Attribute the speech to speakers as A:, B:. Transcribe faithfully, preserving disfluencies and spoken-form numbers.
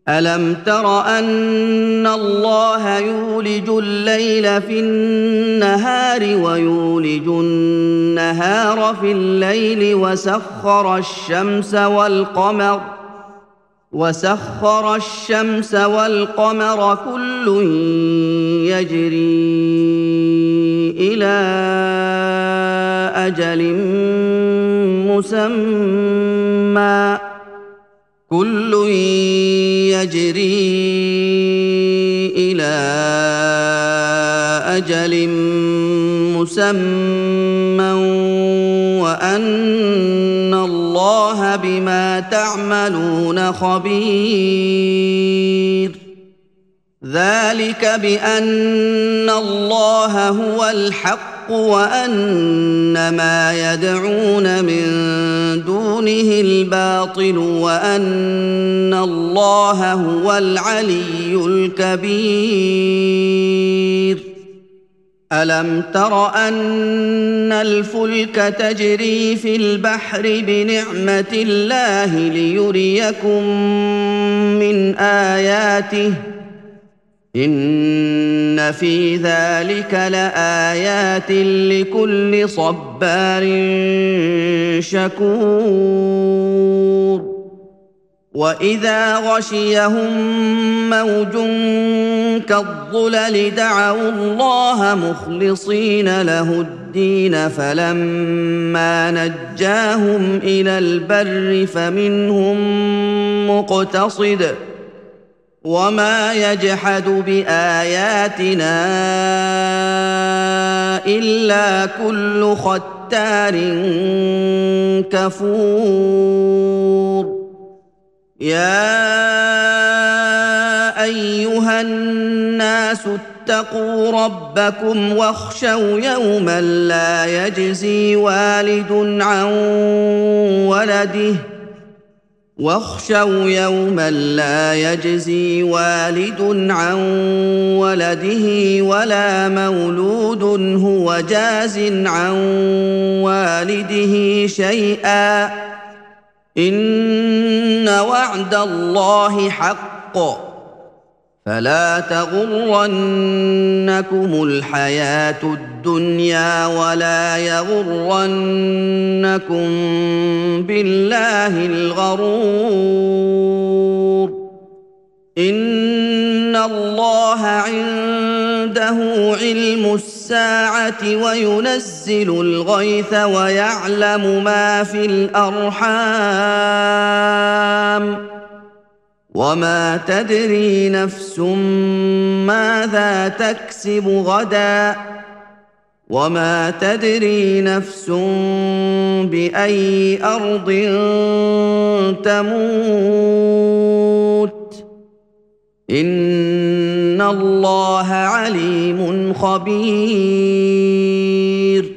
A: ألم تر أن الله يولج الليل في النهار ويولج النهار في الليل وسخر الشمس والقمر وسخر الشمس والقمر كل يجري إلى أجل مسمى كل يجري إلى أجل مسمى وأن الله بما تعملون خبير ذلك بأن الله هو الحق وأن ما يدعون من دونه الباطل وأن الله هو العلي الكبير ألم تر أن الفلك تجري في البحر بنعمة الله ليريكم من آياته إن في ذلك لآيات لكل صبار شكور وإذا غشيهم موج كالظلل دعوا الله مخلصين له الدين فلما نجاهم إلى البر فمنهم مقتصد وما يجحد بآياتنا إلا كل ختار كفور يا أيها الناس اتقوا ربكم واخشوا يوما لا يجزي والد عن ولده واخشوا يوما لا يجزي والد عن ولده ولا مولود هو جاز عن والده شيئا إن وعد الله حق فلا تغرنكم الحياة الدنيا ولا يغرنكم بالله الغرور إن الله عنده علم الساعة وينزل الغيث ويعلم ما في الأرحام وما تدري نفس ماذا تكسب غدا وما تدري نفس بأي أرض تموت إن الله عليم خبير